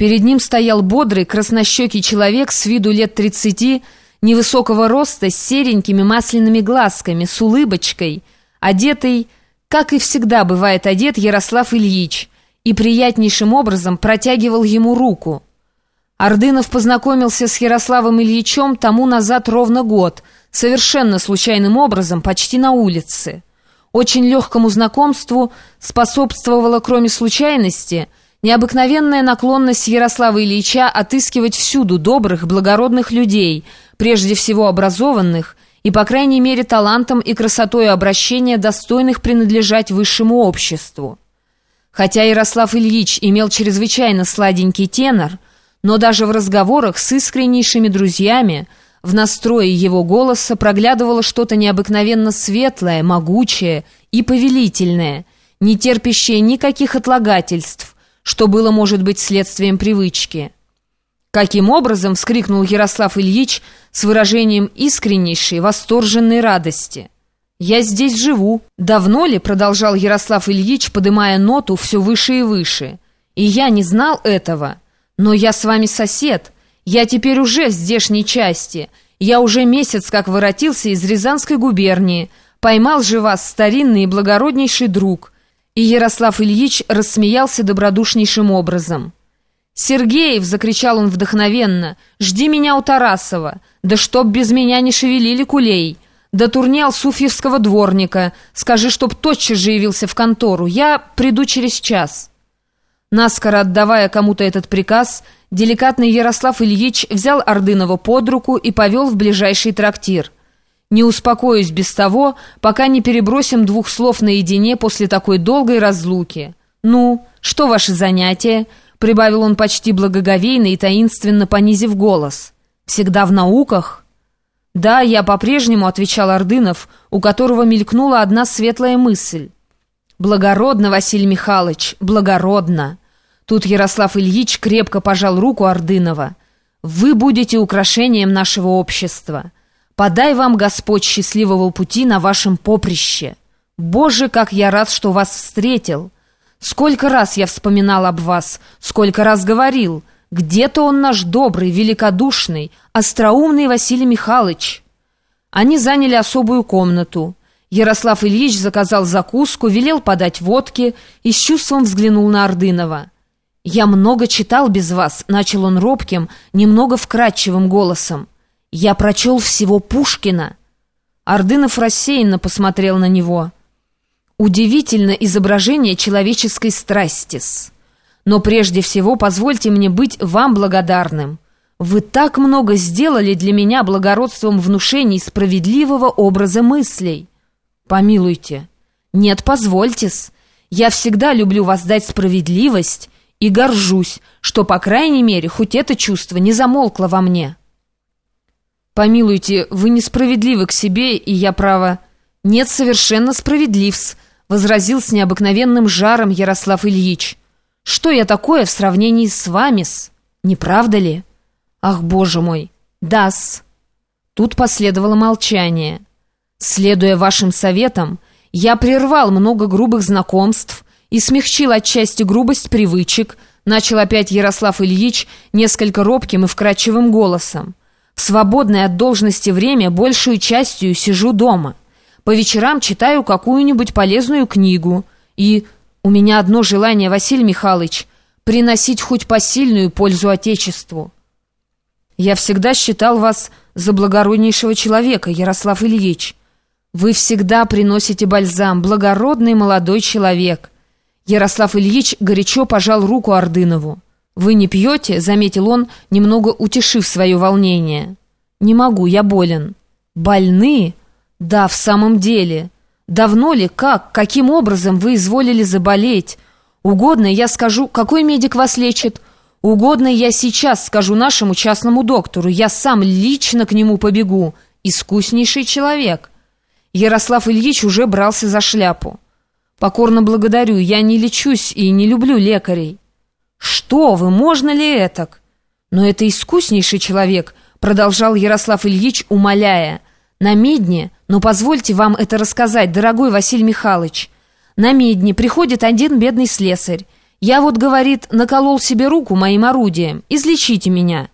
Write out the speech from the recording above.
Перед ним стоял бодрый, краснощекий человек с виду лет 30, невысокого роста, с серенькими масляными глазками, с улыбочкой, одетый, как и всегда бывает одет, Ярослав Ильич, и приятнейшим образом протягивал ему руку. Ордынов познакомился с Ярославом Ильичем тому назад ровно год, совершенно случайным образом, почти на улице. Очень легкому знакомству способствовала, кроме случайности, необыкновенная наклонность Ярослава Ильича отыскивать всюду добрых, благородных людей, прежде всего образованных и, по крайней мере, талантом и красотой обращения, достойных принадлежать высшему обществу. Хотя Ярослав Ильич имел чрезвычайно сладенький тенор, но даже в разговорах с искреннейшими друзьями в настрое его голоса проглядывало что-то необыкновенно светлое, могучее и повелительное, не терпящее никаких отлагательств, что было, может быть, следствием привычки. «Каким образом?» — вскрикнул Ярослав Ильич с выражением искреннейшей, восторженной радости. «Я здесь живу». «Давно ли?» — продолжал Ярослав Ильич, подымая ноту все выше и выше. «И я не знал этого. Но я с вами сосед. Я теперь уже в здешней части. Я уже месяц как воротился из Рязанской губернии. Поймал же вас старинный и благороднейший друг». И Ярослав Ильич рассмеялся добродушнейшим образом. «Сергеев!» — закричал он вдохновенно. «Жди меня у Тарасова! Да чтоб без меня не шевелили кулей! Да турни Алсуфьевского дворника! Скажи, чтоб тотчас же явился в контору! Я приду через час!» Наскоро отдавая кому-то этот приказ, деликатный Ярослав Ильич взял Ордынова под руку и повел в ближайший трактир. «Не успокоюсь без того, пока не перебросим двух слов наедине после такой долгой разлуки. Ну, что ваши занятия?» — прибавил он почти благоговейно и таинственно понизив голос. «Всегда в науках?» «Да, я по-прежнему», — отвечал Ордынов, у которого мелькнула одна светлая мысль. «Благородно, Василий Михайлович, благородно!» Тут Ярослав Ильич крепко пожал руку Ордынова. «Вы будете украшением нашего общества. Подай вам Господь счастливого пути на вашем поприще. Боже, как я рад, что вас встретил! Сколько раз я вспоминал об вас, сколько раз говорил, где-то он наш добрый, великодушный, остроумный Василий Михайлович». Они заняли особую комнату. Ярослав Ильич заказал закуску, велел подать водки и с чувством взглянул на Ордынова. «Я много читал без вас», — начал он робким, немного вкрадчивым голосом. «Я прочел всего Пушкина». Ордынов рассеянно посмотрел на него. «Удивительно изображение человеческой страсти-с. Но прежде всего позвольте мне быть вам благодарным. Вы так много сделали для меня благородством внушений справедливого образа мыслей». «Помилуйте». «Нет, позвольте-с. Я всегда люблю воздать справедливость и горжусь, что, по крайней мере, хоть это чувство не замолкло во мне». «Помилуйте, вы несправедливы к себе, и я, право...» «Нет, совершенно справедлив-с», — возразил с необыкновенным жаром Ярослав Ильич. «Что я такое в сравнении с вами-с? Не правда ли?» «Ах, боже мой! Да-с». Тут последовало молчание. «Следуя вашим советам, я прервал много грубых знакомств и смягчил отчасти грубость привычек», начал опять Ярослав Ильич несколько робким и вкрадчивым голосом. «В свободное от должности время большую частью сижу дома. По вечерам читаю какую-нибудь полезную книгу. И у меня одно желание, Василий Михайлович, приносить хоть посильную пользу Отечеству». «Я всегда считал вас за благороднейшего человека, Ярослав Ильич. Вы всегда приносите бальзам, благородный молодой человек». Ярослав Ильич горячо пожал руку Ордынову. «Вы не пьете?» — заметил он, немного утешив свое волнение. «Не могу, я болен». «Больны?» «Да, в самом деле. Давно ли, как, каким образом вы изволили заболеть? Угодно, я скажу, какой медик вас лечит? Угодно, я сейчас скажу нашему частному доктору, я сам лично к нему побегу. Искуснейший человек». Ярослав Ильич уже брался за шляпу. «Покорно благодарю, я не лечусь и не люблю лекарей». «Что вы, можно ли этак?» «Но это искуснейший человек», — продолжал Ярослав Ильич, умоляя. «На Медне, но позвольте вам это рассказать, дорогой Василий Михайлович. На Медне приходит один бедный слесарь. «Я вот, — говорит, — наколол себе руку моим орудием, излечите меня».